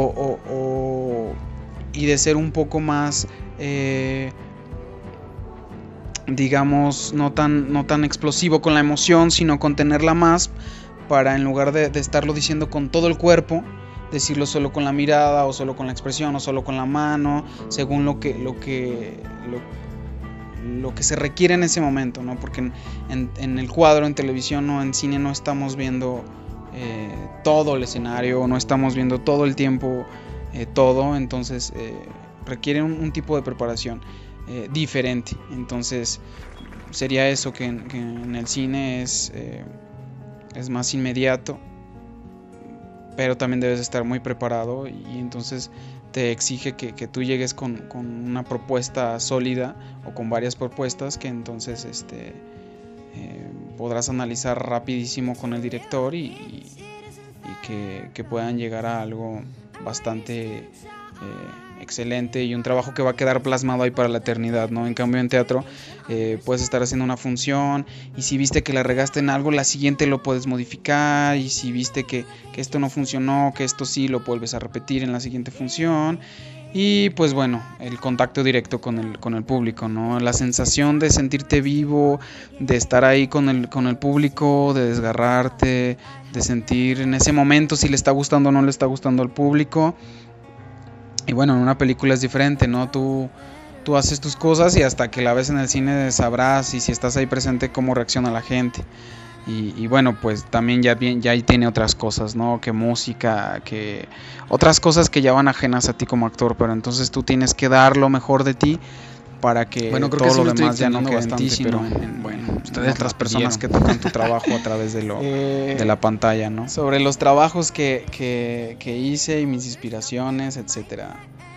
y de ser un poco más digamos no tan explosivo con la emoción, sino contenerla más, para en lugar de estarlo diciendo con todo el cuerpo, decirlo solo con la mirada, o solo con la expresión, o solo con la mano, según lo que se requiere en ese momento, ¿no? Porque en el cuadro, en televisión o en cine, no estamos viendo todo el escenario, no estamos viendo todo el tiempo todo, entonces requiere un tipo de preparación diferente. Entonces sería eso, que en el cine es más inmediato, pero también debes estar muy preparado, y entonces te exige que tú llegues con una propuesta sólida, o con varias propuestas que entonces podrás analizar rapidísimo con el director, y que puedan llegar a algo bastante excelente, y un trabajo que va a quedar plasmado ahí para la eternidad, ¿no? En cambio, en teatro puedes estar haciendo una función, y si viste que la regaste en algo, la siguiente lo puedes modificar, y si viste que esto no funcionó, que esto sí, lo vuelves a repetir en la siguiente función. Y pues bueno, el contacto directo con el público, ¿no? La sensación de sentirte vivo, de estar ahí con el público, de desgarrarte, de sentir en ese momento si le está gustando o no le está gustando al público. Y bueno, en una película es diferente, ¿no? Tú haces tus cosas, y hasta que la ves en el cine sabrás, y si estás ahí presente, cómo reacciona la gente. Y bueno, pues también ya ahí tiene otras cosas, ¿no? Que música, que otras cosas que ya van ajenas a ti como actor, pero entonces tú tienes que dar lo mejor de ti para que creo todo que lo demás ya no quede en ti, pero en otras personas que tocan tu trabajo a través de la pantalla, ¿no? Sobre los trabajos que hice y mis inspiraciones, etcétera.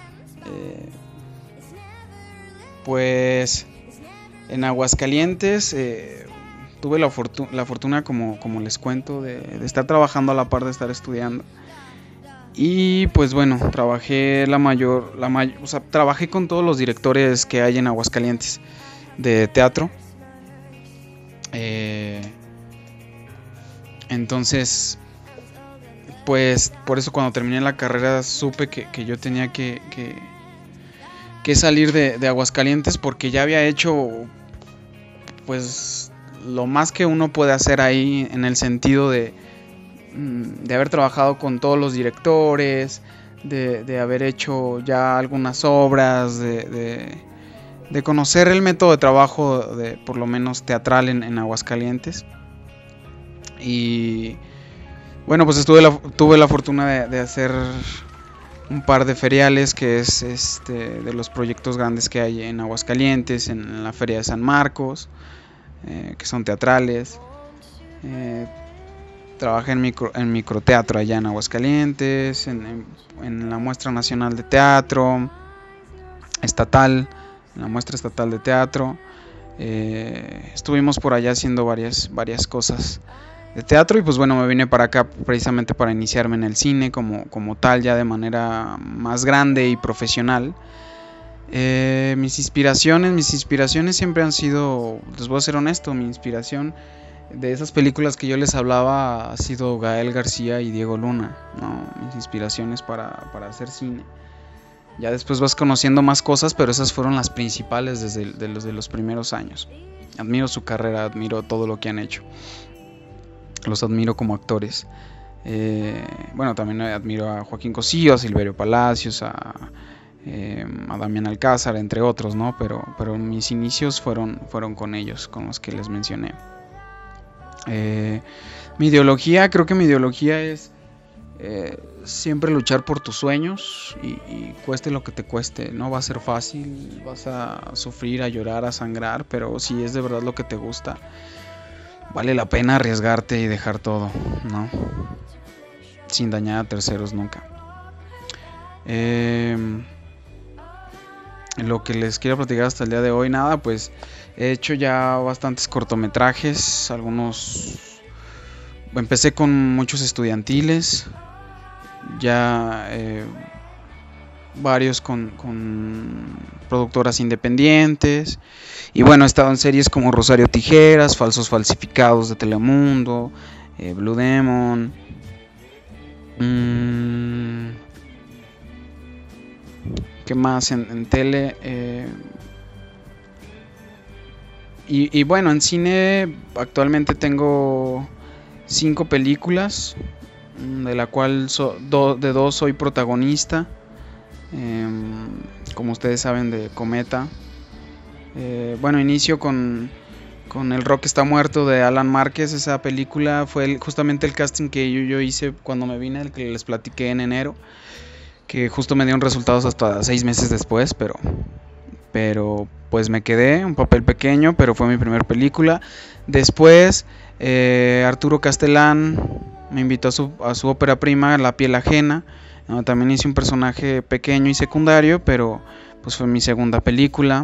Pues en Aguascalientes tuve la fortuna, como les cuento, de estar trabajando a la par de estar estudiando. Y pues bueno, trabajé trabajé con todos los directores que hay en Aguascalientes de teatro. Entonces, pues por eso cuando terminé la carrera supe que yo tenía que salir de Aguascalientes, porque ya había hecho pues lo más que uno puede hacer ahí, en el sentido de haber trabajado con todos los directores, de haber hecho ya algunas obras, de conocer el método de trabajo por lo menos teatral en Aguascalientes. Y bueno, pues tuve la fortuna de hacer un par de feriales, que es de los proyectos grandes que hay en Aguascalientes, en la Feria de San Marcos, que son teatrales. Trabajé en microteatro allá en Aguascalientes, en la Muestra Nacional de Teatro Estatal, en la Muestra Estatal de Teatro. Estuvimos por allá haciendo varias cosas de teatro y pues bueno, me vine para acá precisamente para iniciarme en el cine como tal, ya de manera más grande y profesional. Mis inspiraciones siempre han sido, les voy a ser honesto, mi inspiración de esas películas que yo les hablaba ha sido Gael García y Diego Luna, ¿no? Mis inspiraciones para hacer cine. Ya después vas conociendo más cosas, pero esas fueron las principales desde los primeros años. Admiro su carrera, admiro todo lo que han hecho. Los admiro como actores. Bueno, también admiro a Joaquín Cosío, a Silverio Palacios, a Damián Alcázar, entre otros, ¿no? Pero mis inicios fueron con ellos, con los que les mencioné. Mi ideología, creo que mi ideología es siempre luchar por tus sueños y cueste lo que te cueste. No va a ser fácil, vas a sufrir, a llorar, a sangrar, pero si es de verdad lo que te gusta, vale la pena arriesgarte y dejar todo, ¿no? Sin dañar a terceros nunca. Lo que les quiero platicar hasta el día de hoy, nada, pues he hecho ya bastantes cortometrajes, algunos. Empecé con muchos estudiantiles, ya varios con productoras independientes, y bueno, he estado en series como Rosario Tijeras, Falsos Falsificados de Telemundo, Blue Demon, ¿qué más en tele? Y bueno, en cine actualmente tengo 5 películas, de la cual de 2 soy protagonista, como ustedes saben, de Cometa. Bueno, inicio con El Rock está muerto de Alan Márquez. Esa película fue justamente el casting que yo hice cuando me vine, el que les platiqué en enero, que justo me dieron resultados hasta 6 meses después, pero pues me quedé, un papel pequeño, pero fue mi primer película. Después Arturo Castelán me invitó a su ópera prima, La piel ajena. También hice un personaje pequeño y secundario, pero pues fue mi segunda película.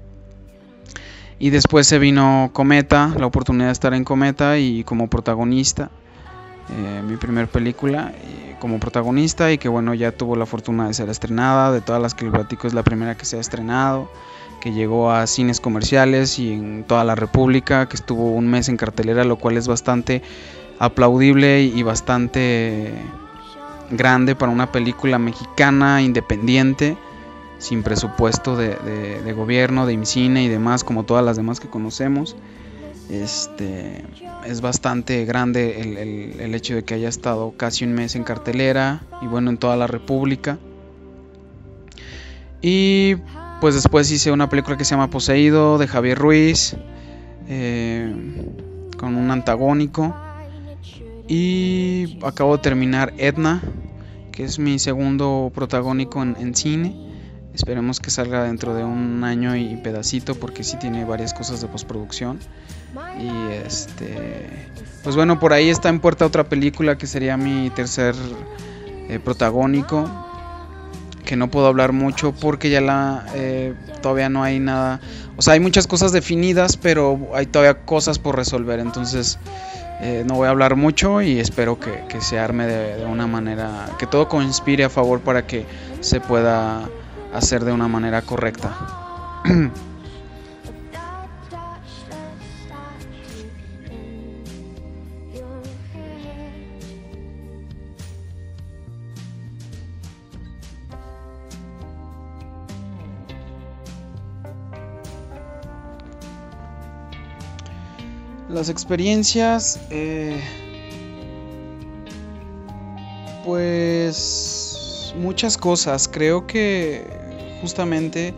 Y después se vino Cometa, la oportunidad de estar en Cometa y como protagonista. Mi primer película como protagonista, y que bueno, ya tuvo la fortuna de ser estrenada. De todas las que les platico, es la primera que se ha estrenado, que llegó a cines comerciales y en toda la República, que estuvo un mes en cartelera, lo cual es bastante aplaudible y bastante grande para una película mexicana independiente, sin presupuesto de gobierno, de IMCINE y demás, como todas las demás que conocemos. Es bastante grande el hecho de que haya estado casi un mes en cartelera y bueno, en toda la República. Y pues después hice una película que se llama Poseído, de Javier Ruiz, con un antagónico. Y acabo de terminar Edna, que es mi segundo protagónico en cine. Esperemos que salga dentro de un año y pedacito, porque sí tiene varias cosas de postproducción. Y pues bueno, por ahí está en puerta otra película que sería mi tercer protagónico, que no puedo hablar mucho porque ya todavía no hay nada. O sea, hay muchas cosas definidas, pero hay todavía cosas por resolver. Entonces no voy a hablar mucho y espero que se arme de una manera, que todo conspire a favor para que se pueda hacer de una manera correcta. Las experiencias, pues muchas cosas. Creo que justamente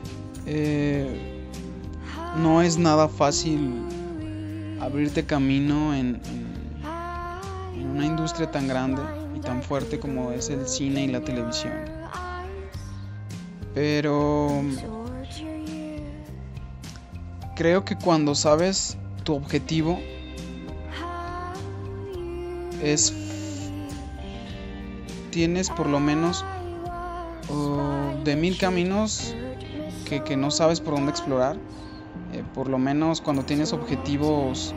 no es nada fácil abrirte camino en una industria tan grande y tan fuerte como es el cine y la televisión. Pero creo que cuando sabes tu objetivo tienes por lo menos de 1000 caminos que no sabes por dónde explorar. Por lo menos cuando tienes objetivos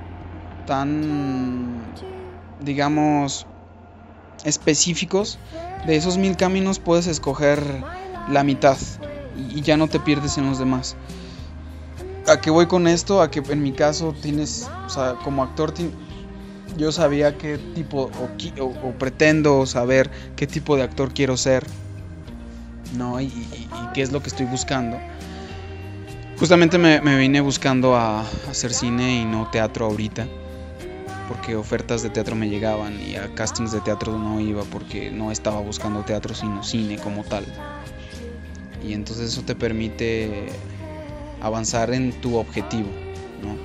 tan, digamos, específicos, de esos 1000 caminos puedes escoger la mitad y ya no te pierdes en los demás. ¿A qué voy con esto? A que en mi caso tienes, o sea, como actor yo sabía qué tipo o pretendo saber qué tipo de actor quiero ser, ¿no? Y qué es lo que estoy buscando. Justamente me vine buscando a hacer cine y no teatro ahorita, porque ofertas de teatro me llegaban y a castings de teatro no iba porque no estaba buscando teatro sino cine como tal. Y entonces eso te permite avanzar en tu objetivo, ¿no?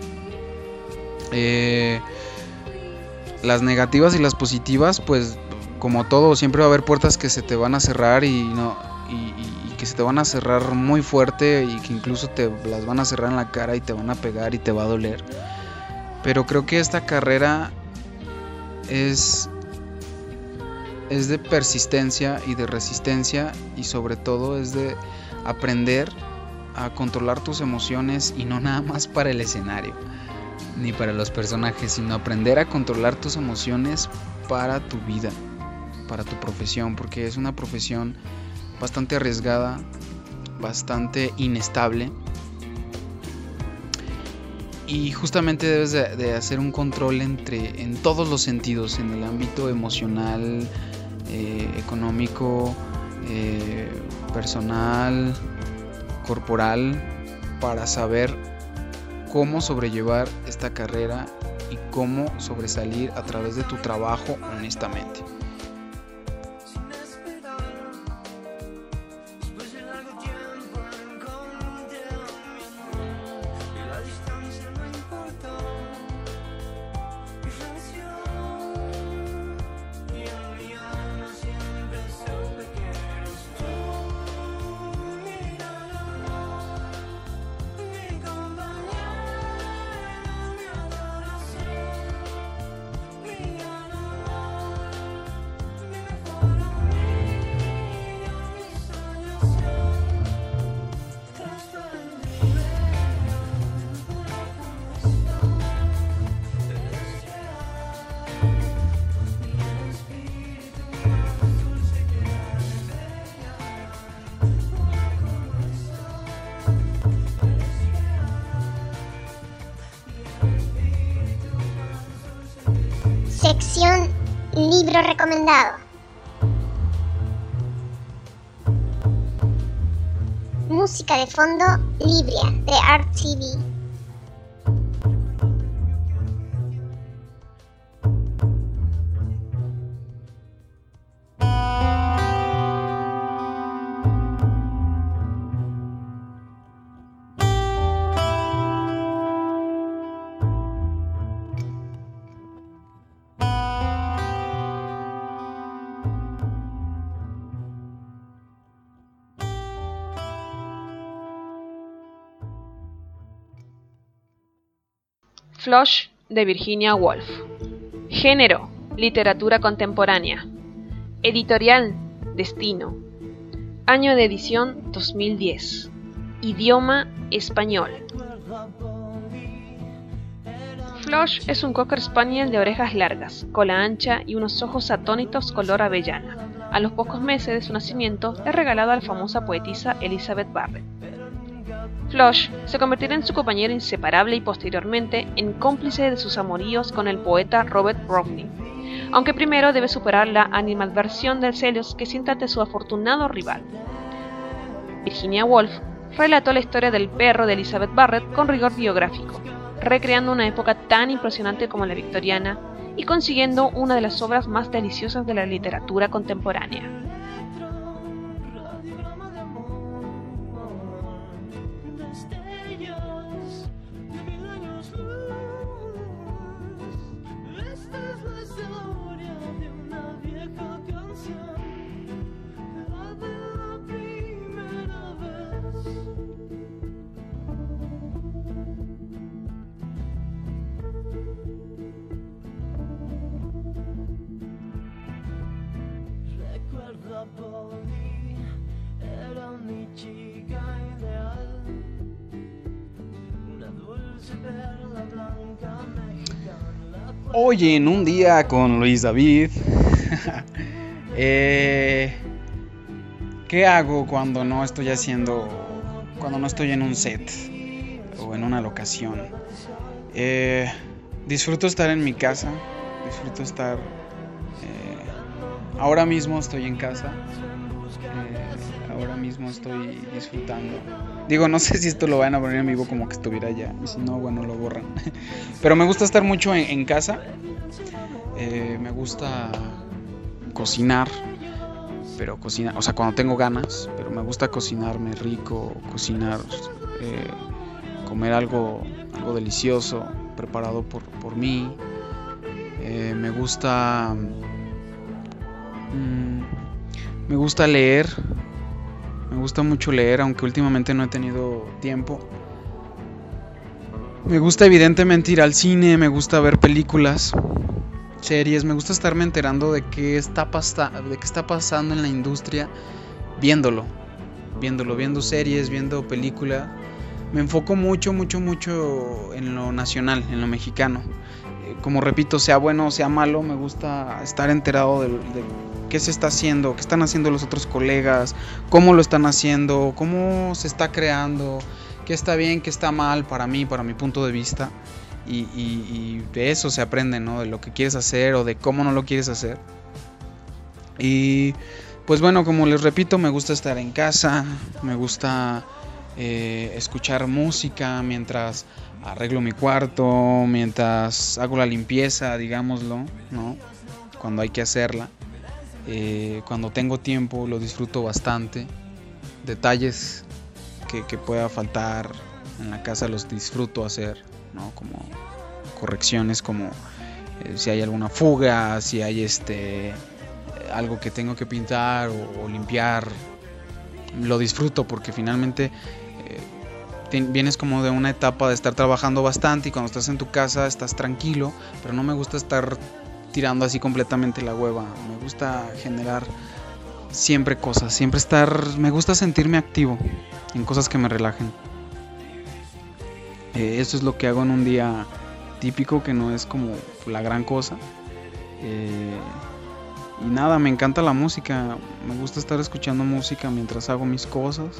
Las negativas y las positivas, pues como todo, siempre va a haber puertas que se te van a cerrar y que se te van a cerrar muy fuerte y que incluso te las van a cerrar en la cara y te van a pegar y te va a doler. Pero creo que esta carrera es de persistencia y de resistencia, y sobre todo es de aprender a controlar tus emociones, y no nada más para el escenario ni para los personajes, sino aprender a controlar tus emociones para tu vida, para tu profesión, porque es una profesión bastante arriesgada, bastante inestable, y justamente debes de hacer un control en todos los sentidos, en el ámbito emocional, económico, personal, corporal, para saber cómo sobrellevar esta carrera y cómo sobresalir a través de tu trabajo honestamente. Sección Libro Recomendado. Música de fondo, Libria, de Art TV. Flush, de Virginia Woolf. Género: literatura contemporánea. Editorial: Destino. Año de edición: 2010. Idioma: español. Flush es un cocker spaniel de orejas largas, cola ancha y unos ojos atónitos color avellana. A los pocos meses de su nacimiento es regalado a la famosa poetisa Elizabeth Barrett. Flush se convertirá en su compañero inseparable y posteriormente en cómplice de sus amoríos con el poeta Robert Browning, aunque primero debe superar la animadversión de celos que siente ante su afortunado rival. Virginia Woolf relató la historia del perro de Elizabeth Barrett con rigor biográfico, recreando una época tan impresionante como la victoriana y consiguiendo una de las obras más deliciosas de la literatura contemporánea. era mi chica ideal, una dulce perla blanca mexicana. Hoy en Un Día con Luis David. ¿Qué hago cuando no estoy en un set o en una locación? Disfruto estar en mi casa, disfruto estar... ahora mismo estoy en casa, ahora mismo estoy disfrutando. Digo, no sé si esto lo van a poner en vivo como que estuviera allá, y si no, bueno, lo borran. Pero me gusta estar mucho en casa, me gusta cocinar, pero cocinar, o sea, cuando tengo ganas, pero me gusta cocinarme rico, cocinar, comer algo delicioso, preparado por mí. Me gusta leer, me gusta mucho leer, aunque últimamente no he tenido tiempo. Me gusta evidentemente ir al cine, me gusta ver películas, series, me gusta estarme enterando de qué está pasando en la industria, viendo series, viendo películas. Me enfoco mucho en lo nacional, en lo mexicano. Como repito, sea bueno o sea malo, me gusta estar enterado de qué se está haciendo, qué están haciendo los otros colegas, cómo lo están haciendo, cómo se está creando, qué está bien, qué está mal para mí, para mi punto de vista. Y de eso se aprende, ¿no? De lo que quieres hacer o de cómo no lo quieres hacer. Y pues bueno, como les repito, me gusta estar en casa, me gusta escuchar música mientras arreglo mi cuarto, mientras hago la limpieza, digámoslo, ¿no? Cuando hay que hacerla. Cuando tengo tiempo lo disfruto bastante. Detalles que pueda faltar en la casa los disfruto hacer, ¿no? Como correcciones, como si hay alguna fuga, si hay algo que tengo que pintar o limpiar, lo disfruto porque finalmente vienes como de una etapa de estar trabajando bastante y cuando estás en tu casa estás tranquilo, pero no me gusta estar tirando así completamente la hueva. Me gusta generar siempre cosas, me gusta sentirme activo en cosas que me relajen. Eso es lo que hago en un día típico, que no es como la gran cosa. Y nada, me encanta la música, me gusta estar escuchando música mientras hago mis cosas.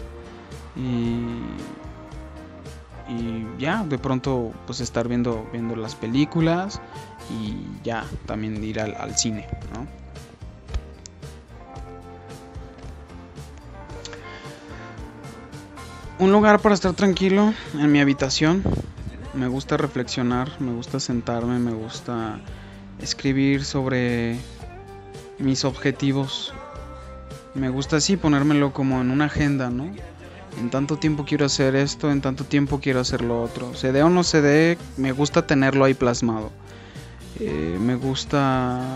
Y ya, de pronto pues estar viendo las películas y ya, también ir al cine, ¿no? Un lugar para estar tranquilo en mi habitación. Me gusta reflexionar, me gusta sentarme, me gusta escribir sobre mis objetivos. Me gusta así ponérmelo como en una agenda, ¿no? En tanto tiempo quiero hacer esto, en tanto tiempo quiero hacer lo otro. Se dé o no se dé, me gusta tenerlo ahí plasmado. Me gusta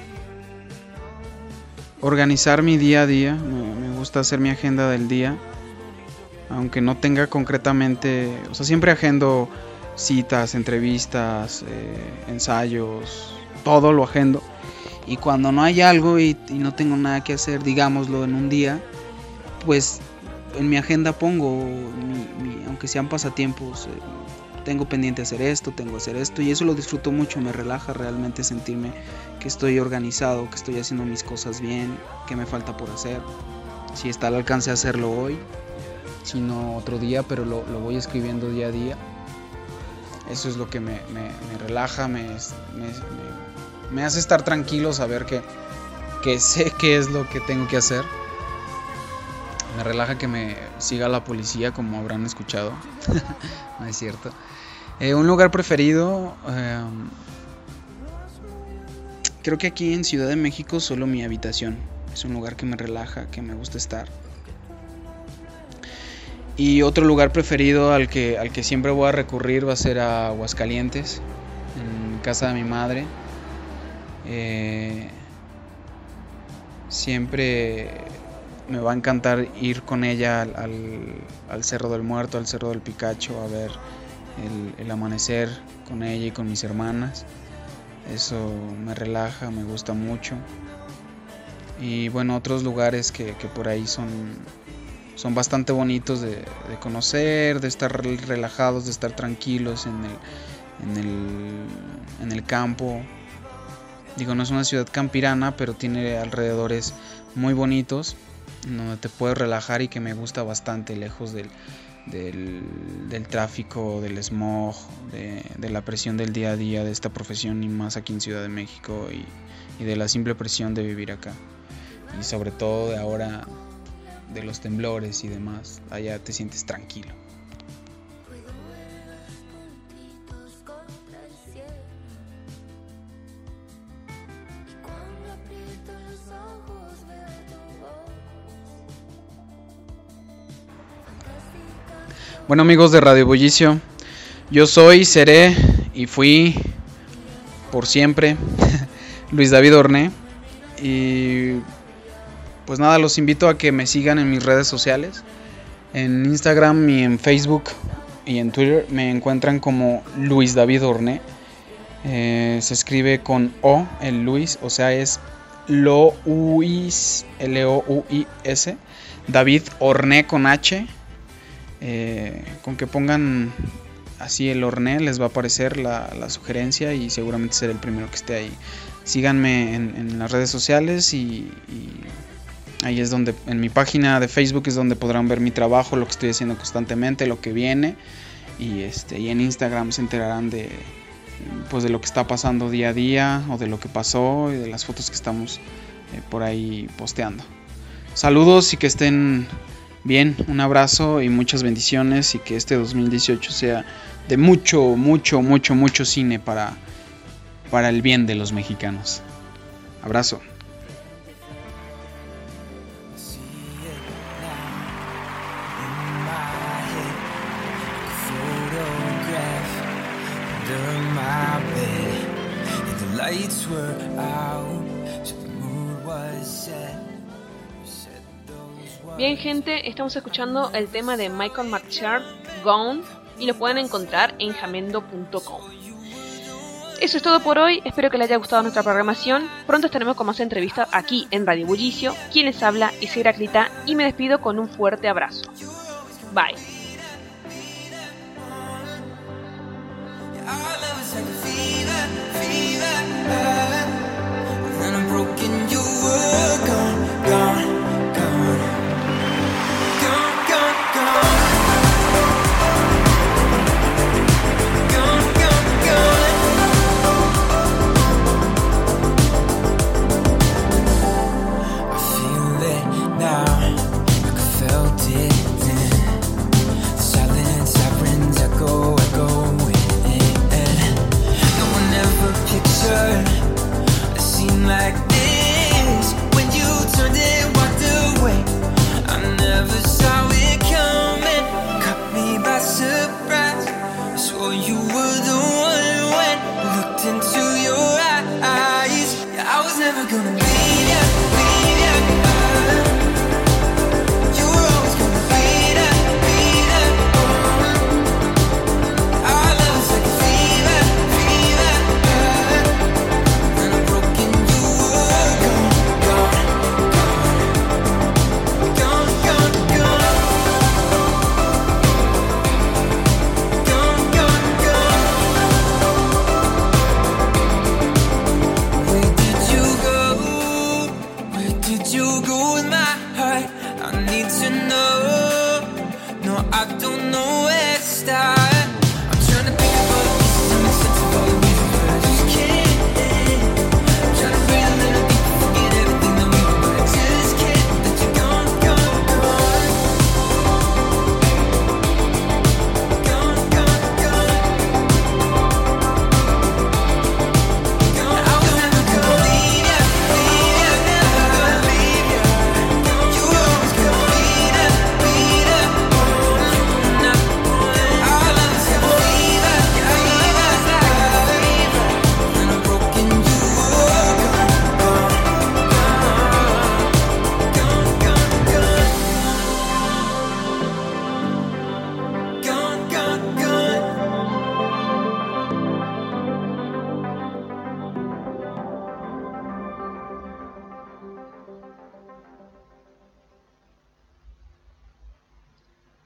organizar mi día a día, me gusta hacer mi agenda del día. Aunque no tenga concretamente, o sea, siempre agendo citas, entrevistas, ensayos, todo lo agendo. Y cuando no hay algo y no tengo nada que hacer, digámoslo, en un día, pues en mi agenda pongo, aunque sean pasatiempos, tengo pendiente hacer esto, tengo que hacer esto, y eso lo disfruto mucho, me relaja realmente sentirme que estoy organizado, que estoy haciendo mis cosas bien, que me falta por hacer. Si está al alcance de hacerlo hoy, si no otro día, pero lo voy escribiendo día a día. Eso es lo que me relaja, me hace estar tranquilo, saber que sé qué es lo que tengo que hacer. Me relaja que me siga la policía, como habrán escuchado. No es cierto. Un lugar preferido, creo que aquí en Ciudad de México solo mi habitación. Es un lugar que me relaja, que me gusta estar. Y otro lugar preferido al que siempre voy a recurrir va a ser a Aguascalientes, en casa de mi madre. Siempre me va a encantar ir con ella al Cerro del Muerto, al Cerro del Picacho, a ver el amanecer con ella y con mis hermanas. Eso me relaja, me gusta mucho. y bueno, otros lugares que por ahí son bastante bonitos de conocer, de estar relajados, de estar tranquilos en el campo. Digo, no es una ciudad campirana, pero tiene alrededores muy bonitos donde te puedes relajar y que me gusta bastante, lejos del tráfico, del smog, de la presión del día a día de esta profesión, y más aquí en Ciudad de México, y de la simple presión de vivir acá, y sobre todo de ahora, de los temblores y demás. Allá te sientes tranquilo. Bueno, amigos de Radio Bullicio, yo soy, seré y fui por siempre Luis David Horné, y pues nada, los invito a que me sigan en mis redes sociales. En Instagram y en Facebook y en Twitter me encuentran como Luis David Horné. Se escribe con O, el Luis, o sea, es Louis, L-O-U-I-S, David Horné con H. Con que pongan así el Horné les va a aparecer la sugerencia, y seguramente seré el primero que esté ahí. Síganme en las redes sociales, y ahí es donde, en mi página de Facebook es donde podrán ver mi trabajo, lo que estoy haciendo constantemente, lo que viene, y en Instagram se enterarán de lo que está pasando día a día, o de lo que pasó, y de las fotos que estamos por ahí posteando. Saludos y que estén bien, un abrazo y muchas bendiciones, y que este 2018 sea de mucho cine para el bien de los mexicanos. Abrazo. Bien, gente, estamos escuchando el tema de Michael McShare, Gone, y lo pueden encontrar en jamendo.com. Eso es todo por hoy, espero que les haya gustado nuestra programación. Pronto estaremos con más entrevistas aquí en Radio Bullicio. Quien les habla es Heraclita, y me despido con un fuerte abrazo. Bye. I don't know where to start.